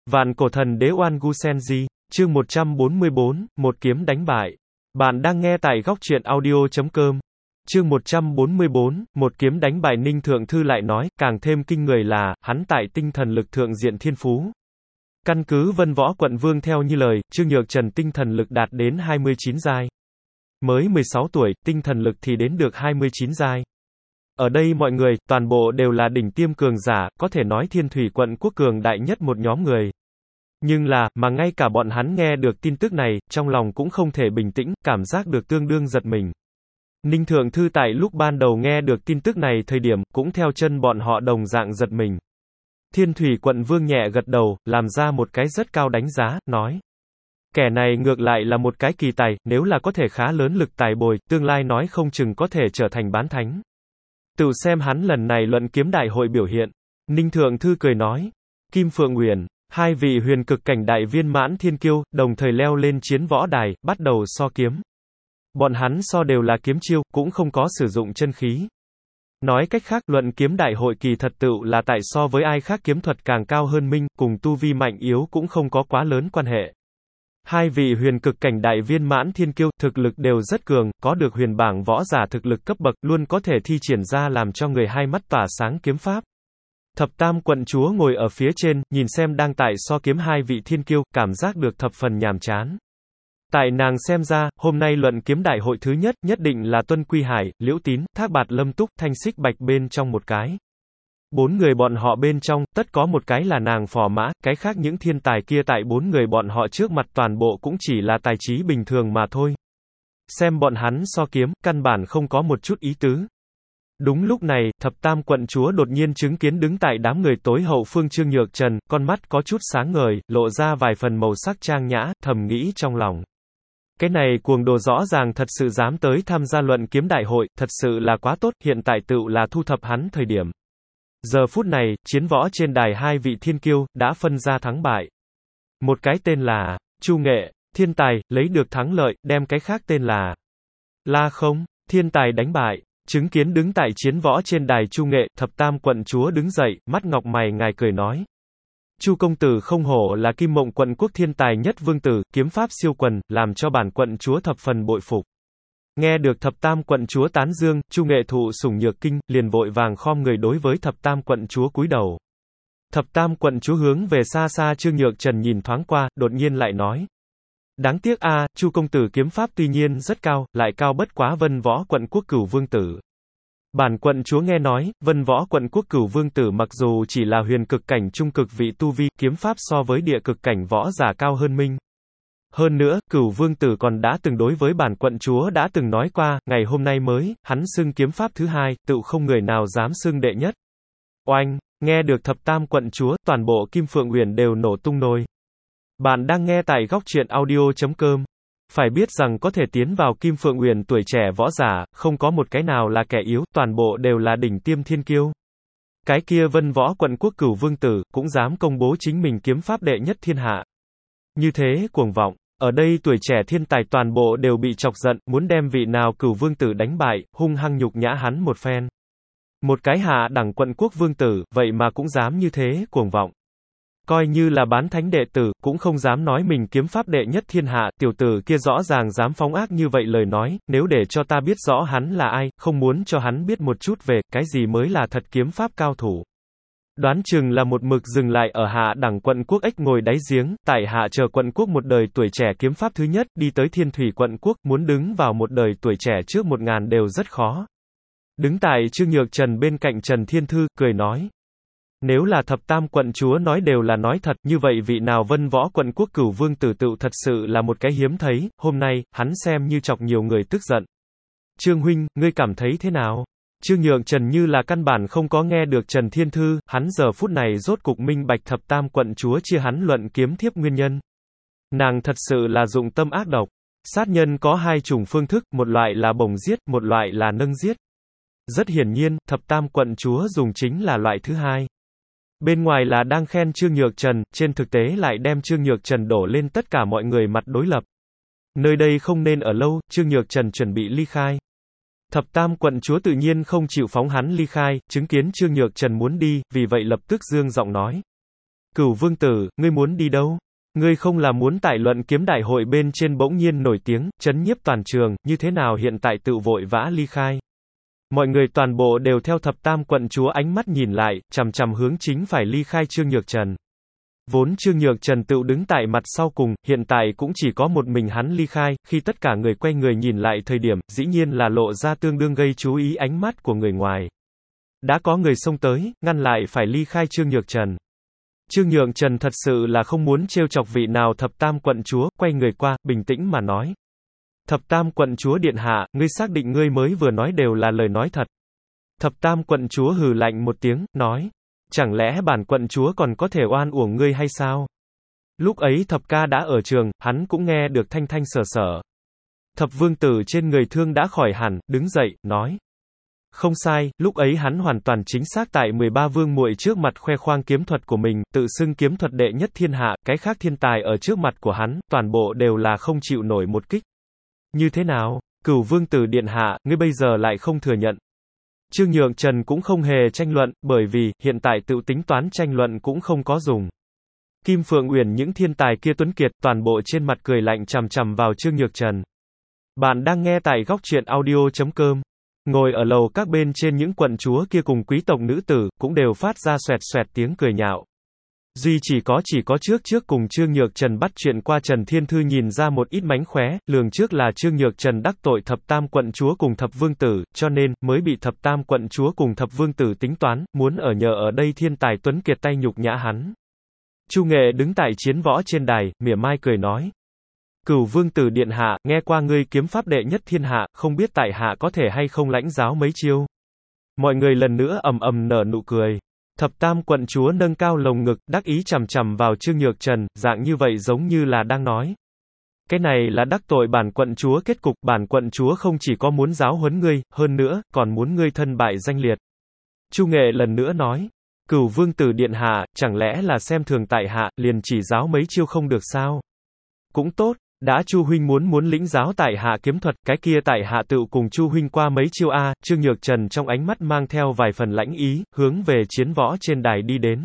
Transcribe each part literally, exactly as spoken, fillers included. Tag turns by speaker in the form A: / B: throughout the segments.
A: Vạn cổ thần đế Oan Gu Senji, chương một trăm bốn mươi bốn, một kiếm đánh bại. Bạn đang nghe tại góc truyện audio chấm com. Chương một trăm bốn mươi bốn, một kiếm đánh bại. Ninh Thượng Thư lại nói, càng thêm kinh người là, hắn tại tinh thần lực thượng diện thiên phú. Căn cứ Vân Võ Quận Vương theo như lời, Trương Nhược Trần tinh thần lực đạt đến hai mươi chín giai. Mới mười sáu tuổi, tinh thần lực thì đến được hai mươi chín giai. Ở đây mọi người, toàn bộ đều là đỉnh tiêm cường giả, có thể nói Thiên Thủy Quận quốc cường đại nhất một nhóm người. Nhưng là, mà ngay cả bọn hắn nghe được tin tức này, trong lòng cũng không thể bình tĩnh, cảm giác được tương đương giật mình. Ninh Thượng Thư tại lúc ban đầu nghe được tin tức này thời điểm, cũng theo chân bọn họ đồng dạng giật mình. Thiên Thủy Quận Vương nhẹ gật đầu, làm ra một cái rất cao đánh giá, nói. Kẻ này ngược lại là một cái kỳ tài, nếu là có thể khá lớn lực tài bồi, tương lai nói không chừng có thể trở thành bán thánh. Tự xem hắn lần này luận kiếm đại hội biểu hiện. Ninh Thượng Thư cười nói. Kim Phượng Uyển, hai vị huyền cực cảnh đại viên mãn thiên kiêu, đồng thời leo lên chiến võ đài, bắt đầu so kiếm. Bọn hắn so đều là kiếm chiêu, cũng không có sử dụng chân khí. Nói cách khác, luận kiếm đại hội kỳ thật tựu là tại so với ai khác kiếm thuật càng cao hơn minh, cùng tu vi mạnh yếu cũng không có quá lớn quan hệ. Hai vị huyền cực cảnh đại viên mãn thiên kiêu, thực lực đều rất cường, có được huyền bảng võ giả thực lực cấp bậc, luôn có thể thi triển ra làm cho người hai mắt tỏa sáng kiếm pháp. Thập Tam quận chúa ngồi ở phía trên, nhìn xem đang tại so kiếm hai vị thiên kiêu, cảm giác được thập phần nhàm chán. Tại nàng xem ra, hôm nay luận kiếm đại hội thứ nhất, nhất định là Tuân Quy Hải, Liễu Tín, Thác Bạt Lâm Túc, Thanh Xích Bạch bên trong một cái. Bốn người bọn họ bên trong, tất có một cái là nàng phò mã, cái khác những thiên tài kia tại bốn người bọn họ trước mặt toàn bộ cũng chỉ là tài trí bình thường mà thôi. Xem bọn hắn so kiếm, căn bản không có một chút ý tứ. Đúng lúc này, Thập Tam quận chúa đột nhiên chứng kiến đứng tại đám người tối hậu phương Trương Nhược Trần, con mắt có chút sáng ngời, lộ ra vài phần màu sắc trang nhã, thầm nghĩ trong lòng. Cái này cuồng đồ rõ ràng thật sự dám tới tham gia luận kiếm đại hội, thật sự là quá tốt, hiện tại tựu là thu thập hắn thời điểm. Giờ phút này, chiến võ trên đài hai vị thiên kiêu, đã phân ra thắng bại. Một cái tên là, Chu Nghệ, thiên tài, lấy được thắng lợi, đem cái khác tên là, La Không, thiên tài đánh bại. Chứng kiến đứng tại chiến võ trên đài Chu Nghệ, Thập Tam quận chúa đứng dậy, mắt ngọc mày ngài cười nói. Chu công tử không hổ là Kim Mộng quận quốc thiên tài nhất vương tử, kiếm pháp siêu quần, làm cho bản quận chúa thập phần bội phục. Nghe được Thập Tam quận chúa tán dương, Chu Nghệ thụ sủng nhược kinh, liền vội vàng khom người đối với Thập Tam quận chúa cúi đầu. Thập Tam quận chúa hướng về xa xa Trương Nhược Trần nhìn thoáng qua, đột nhiên lại nói. Đáng tiếc a, Chu công tử kiếm pháp tuy nhiên rất cao, lại cao bất quá Vân Võ quận quốc cửu vương tử. Bản quận chúa nghe nói, Vân Võ quận quốc cửu vương tử mặc dù chỉ là huyền cực cảnh trung cực vị tu vi, kiếm pháp so với địa cực cảnh võ giả cao hơn minh. Hơn nữa, cửu vương tử còn đã từng đối với bản quận chúa đã từng nói qua, ngày hôm nay mới, hắn xưng kiếm pháp thứ hai, tựu không người nào dám xưng đệ nhất. Oanh, nghe được Thập Tam quận chúa, toàn bộ Kim Phượng Uyển đều nổ tung nồi. Bạn đang nghe tại góc truyện audio chấm com. Phải biết rằng có thể tiến vào Kim Phượng Uyển tuổi trẻ võ giả, không có một cái nào là kẻ yếu, toàn bộ đều là đỉnh tiêm thiên kiêu. Cái kia Vân Võ quận quốc cửu vương tử, cũng dám công bố chính mình kiếm pháp đệ nhất thiên hạ. Như thế, cuồng vọng, ở đây tuổi trẻ thiên tài toàn bộ đều bị chọc giận, muốn đem vị nào cửu vương tử đánh bại, hung hăng nhục nhã hắn một phen. Một cái hạ đẳng quận quốc vương tử, vậy mà cũng dám như thế, cuồng vọng. Coi như là bán thánh đệ tử, cũng không dám nói mình kiếm pháp đệ nhất thiên hạ, tiểu tử kia rõ ràng dám phóng ác như vậy lời nói, nếu để cho ta biết rõ hắn là ai, không muốn cho hắn biết một chút về, cái gì mới là thật kiếm pháp cao thủ. Đoán chừng là một mực dừng lại ở hạ đẳng quận quốc ếch ngồi đáy giếng, tại hạ chờ quận quốc một đời tuổi trẻ kiếm pháp thứ nhất, đi tới Thiên Thủy quận quốc, muốn đứng vào một đời tuổi trẻ trước một ngàn đều rất khó. Đứng tại Trương Nhược Trần bên cạnh Trần Thiên Thư, cười nói. Nếu là Thập Tam quận chúa nói đều là nói thật, như vậy vị nào Vân Võ quận quốc cửu vương tử tựu thật sự là một cái hiếm thấy, hôm nay, hắn xem như chọc nhiều người tức giận. Trương huynh, ngươi cảm thấy thế nào? Trương Nhược Trần như là căn bản không có nghe được Trần Thiên Thư, hắn giờ phút này rốt cục minh bạch Thập Tam quận chúa chia hắn luận kiếm thiếp nguyên nhân. Nàng thật sự là dụng tâm ác độc. Sát nhân có hai chủng phương thức, một loại là bổng giết, một loại là nâng giết. Rất hiển nhiên, Thập Tam quận chúa dùng chính là loại thứ hai. Bên ngoài là đang khen Trương Nhược Trần, trên thực tế lại đem Trương Nhược Trần đổ lên tất cả mọi người mặt đối lập. Nơi đây không nên ở lâu, Trương Nhược Trần chuẩn bị ly khai. Thập Tam quận chúa tự nhiên không chịu phóng hắn ly khai, chứng kiến Trương Nhược Trần muốn đi, vì vậy lập tức dương giọng nói. Cửu vương tử, ngươi muốn đi đâu? Ngươi không là muốn tại luận kiếm đại hội bên trên bỗng nhiên nổi tiếng, chấn nhiếp toàn trường, như thế nào hiện tại tự vội vã ly khai? Mọi người toàn bộ đều theo thập tam quận chúa ánh mắt nhìn lại, chằm chằm hướng chính phải ly khai Trương Nhược Trần. Vốn Trương Nhược Trần tự đứng tại mặt sau cùng, hiện tại cũng chỉ có một mình hắn ly khai, khi tất cả người quay người nhìn lại thời điểm, dĩ nhiên là lộ ra tương đương gây chú ý ánh mắt của người ngoài. Đã có người xông tới, ngăn lại phải ly khai Trương Nhược Trần. Trương Nhược Trần thật sự là không muốn trêu chọc vị nào thập tam quận chúa, quay người qua, bình tĩnh mà nói. Thập tam quận chúa điện hạ, ngươi xác định ngươi mới vừa nói đều là lời nói thật. Thập tam quận chúa hừ lạnh một tiếng, nói. Chẳng lẽ bản quận chúa còn có thể oan uổng ngươi hay sao? Lúc ấy thập ca đã ở trường, hắn cũng nghe được thanh thanh sở sở. Thập vương tử trên người thương đã khỏi hẳn, đứng dậy, nói. Không sai, lúc ấy hắn hoàn toàn chính xác tại mười ba vương muội trước mặt khoe khoang kiếm thuật của mình, tự xưng kiếm thuật đệ nhất thiên hạ, cái khác thiên tài ở trước mặt của hắn, toàn bộ đều là không chịu nổi một kích. Như thế nào? Cửu vương tử điện hạ, ngươi bây giờ lại không thừa nhận. Trương Nhược Trần cũng không hề tranh luận, bởi vì, hiện tại tự tính toán tranh luận cũng không có dùng. Kim Phượng Uyển những thiên tài kia tuấn kiệt, toàn bộ trên mặt cười lạnh chằm chằm vào Trương Nhược Trần. Bạn đang nghe tại góc truyện audio chấm com. Ngồi ở lầu các bên trên những quận chúa kia cùng quý tộc nữ tử, cũng đều phát ra xoẹt xoẹt tiếng cười nhạo. Duy chỉ có chỉ có trước trước cùng Trương Nhược Trần bắt chuyện qua Trần Thiên Thư nhìn ra một ít mánh khóe, lường trước là Trương Nhược Trần đắc tội thập tam quận chúa cùng thập vương tử, cho nên, mới bị thập tam quận chúa cùng thập vương tử tính toán, muốn ở nhờ ở đây thiên tài tuấn kiệt tay nhục nhã hắn. Chu Nghệ đứng tại chiến võ trên đài, mỉa mai cười nói. Cửu vương tử điện hạ, nghe qua ngươi kiếm pháp đệ nhất thiên hạ, không biết tại hạ có thể hay không lãnh giáo mấy chiêu. Mọi người lần nữa ầm ầm nở nụ cười. Thập tam quận chúa nâng cao lồng ngực, đắc ý chằm chằm vào Trương Nhược Trần, dạng như vậy giống như là đang nói. Cái này là đắc tội bản quận chúa kết cục, bản quận chúa không chỉ có muốn giáo huấn ngươi, hơn nữa, còn muốn ngươi thân bại danh liệt. Chu Nghệ lần nữa nói, Cửu vương tử điện hạ, chẳng lẽ là xem thường tại hạ, liền chỉ giáo mấy chiêu không được sao? Cũng tốt. Đã Chu huynh muốn muốn lĩnh giáo tại hạ kiếm thuật, cái kia tại hạ tự cùng Chu huynh qua mấy chiêu a. Trương Nhược Trần trong ánh mắt mang theo vài phần lãnh ý, hướng về chiến võ trên đài đi đến.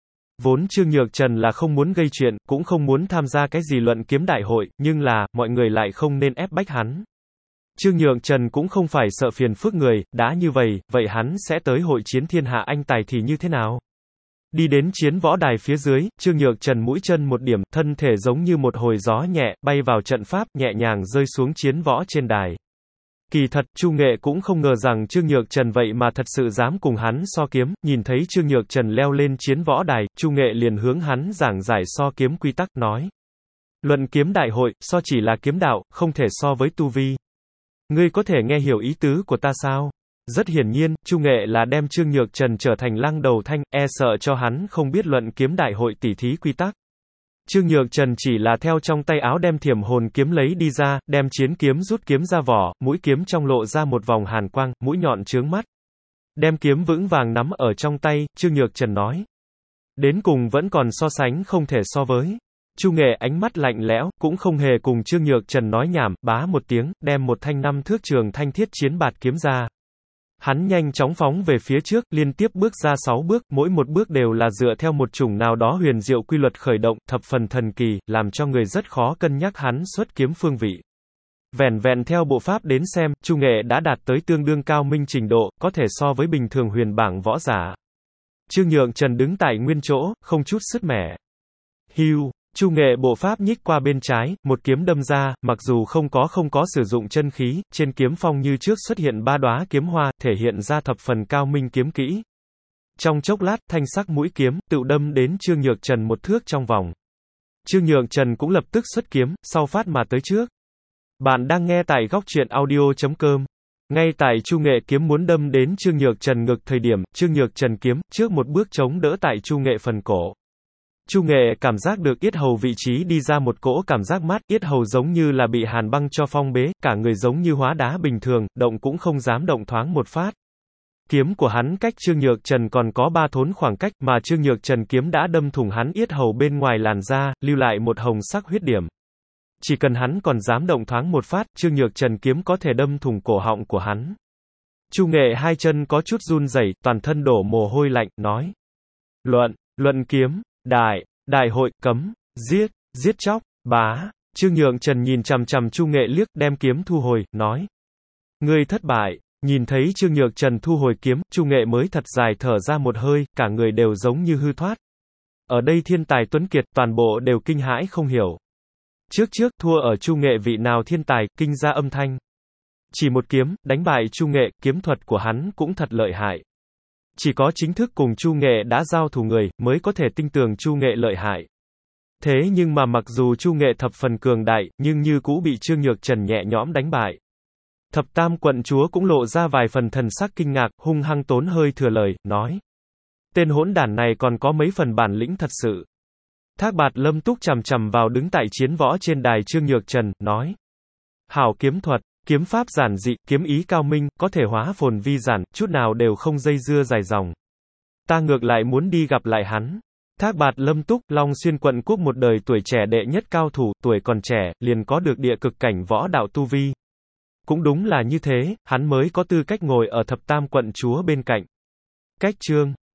A: Vốn Trương Nhược Trần là không muốn gây chuyện, cũng không muốn tham gia cái gì luận kiếm đại hội, nhưng là, mọi người lại không nên ép bách hắn. Trương Nhược Trần cũng không phải sợ phiền phức người, đã như vậy, vậy hắn sẽ tới hội chiến thiên hạ anh tài thì như thế nào? Đi đến chiến võ đài phía dưới, Trương Nhược Trần mũi chân một điểm, thân thể giống như một hồi gió nhẹ, bay vào trận pháp, nhẹ nhàng rơi xuống chiến võ trên đài. Kỳ thật, Chu Nghệ cũng không ngờ rằng Trương Nhược Trần vậy mà thật sự dám cùng hắn so kiếm, nhìn thấy Trương Nhược Trần leo lên chiến võ đài, Chu Nghệ liền hướng hắn giảng giải so kiếm quy tắc, nói. Luận kiếm đại hội, so chỉ là kiếm đạo, không thể so với tu vi. Ngươi có thể nghe hiểu ý tứ của ta sao? Rất hiển nhiên, Chu Nghệ là đem Trương Nhược Trần trở thành lăng đầu thanh, e sợ cho hắn không biết luận kiếm đại hội tỉ thí quy tắc. Trương Nhược Trần chỉ là theo trong tay áo đem thiểm hồn kiếm lấy đi ra, đem chiến kiếm rút kiếm ra vỏ, mũi kiếm trong lộ ra một vòng hàn quang, mũi nhọn chướng mắt. Đem kiếm vững vàng nắm ở trong tay, Trương Nhược Trần nói. Đến cùng vẫn còn so sánh không thể so với. Chu Nghệ ánh mắt lạnh lẽo, cũng không hề cùng Trương Nhược Trần nói nhảm, bá một tiếng, đem một thanh năm thước trường thanh thiết chiến bạt kiếm ra. Hắn nhanh chóng phóng về phía trước, liên tiếp bước ra sáu bước, mỗi một bước đều là dựa theo một chủng nào đó huyền diệu quy luật khởi động, thập phần thần kỳ, làm cho người rất khó cân nhắc hắn xuất kiếm phương vị. Vẻn vẹn theo bộ pháp đến xem, Chu Nghệ đã đạt tới tương đương cao minh trình độ, có thể so với bình thường huyền bảng võ giả. Trương Nhược Trần đứng tại nguyên chỗ, không chút sứt mẻ. Hưu. Chu Nghệ bộ pháp nhích qua bên trái, một kiếm đâm ra, mặc dù không có không có sử dụng chân khí, trên kiếm phong như trước xuất hiện ba đóa kiếm hoa, thể hiện ra thập phần cao minh kiếm kỹ. Trong chốc lát, thanh sắc mũi kiếm, tự đâm đến Trương Nhược Trần một thước trong vòng. Trương Nhược Trần cũng lập tức xuất kiếm, sau phát mà tới trước. Bạn đang nghe tại góc truyện audio chấm com. Ngay tại Chu Nghệ kiếm muốn đâm đến Trương Nhược Trần ngực thời điểm, Trương Nhược Trần kiếm, trước một bước chống đỡ tại Chu Nghệ phần cổ. Chu Nghệ cảm giác được yết hầu vị trí đi ra một cỗ cảm giác mát, yết hầu giống như là bị hàn băng cho phong bế, cả người giống như hóa đá bình thường, động cũng không dám động thoáng một phát. Kiếm của hắn cách Trương Nhược Trần còn có ba thốn khoảng cách, mà Trương Nhược Trần kiếm đã đâm thủng hắn yết hầu bên ngoài làn da, lưu lại một hồng sắc huyết điểm. Chỉ cần hắn còn dám động thoáng một phát, Trương Nhược Trần kiếm có thể đâm thủng cổ họng của hắn. Chu Nghệ hai chân có chút run rẩy, toàn thân đổ mồ hôi lạnh, nói. Luận, luận kiếm. Đại, đại hội, cấm, giết, giết chóc, bá. Trương Nhượng Trần nhìn chằm chằm Chu Nghệ liếc, đem kiếm thu hồi, nói. Ngươi thất bại. Nhìn thấy Trương Nhượng Trần thu hồi kiếm, Chu Nghệ mới thật dài thở ra một hơi, cả người đều giống như hư thoát. Ở đây thiên tài tuấn kiệt, toàn bộ đều kinh hãi không hiểu. Trước trước, thua ở Chu Nghệ vị nào thiên tài, kinh ra âm thanh. Chỉ một kiếm, đánh bại Chu Nghệ, kiếm thuật của hắn cũng thật lợi hại. Chỉ có chính thức cùng Chu Nghệ đã giao thủ người, mới có thể tin tưởng Chu Nghệ lợi hại. Thế nhưng mà mặc dù Chu Nghệ thập phần cường đại, nhưng như cũ bị Trương Nhược Trần nhẹ nhõm đánh bại. Thập Tam quận chúa cũng lộ ra vài phần thần sắc kinh ngạc, hung hăng tốn hơi thừa lời, nói. Tên hỗn đản này còn có mấy phần bản lĩnh thật sự. Thác Bạt Lâm Túc chằm chằm vào đứng tại chiến võ trên đài Trương Nhược Trần, nói. Hảo kiếm thuật, kiếm pháp giản dị, kiếm ý cao minh, có thể hóa phồn vi giản, chút nào đều không dây dưa dài dòng. Ta ngược lại muốn đi gặp lại hắn. Thác Bạt Lâm Túc, Long Xuyên quận quốc một đời tuổi trẻ đệ nhất cao thủ, tuổi còn trẻ, liền có được địa cực cảnh võ đạo tu vi. Cũng đúng là như thế, hắn mới có tư cách ngồi ở thập tam quận chúa bên cạnh. Cách chương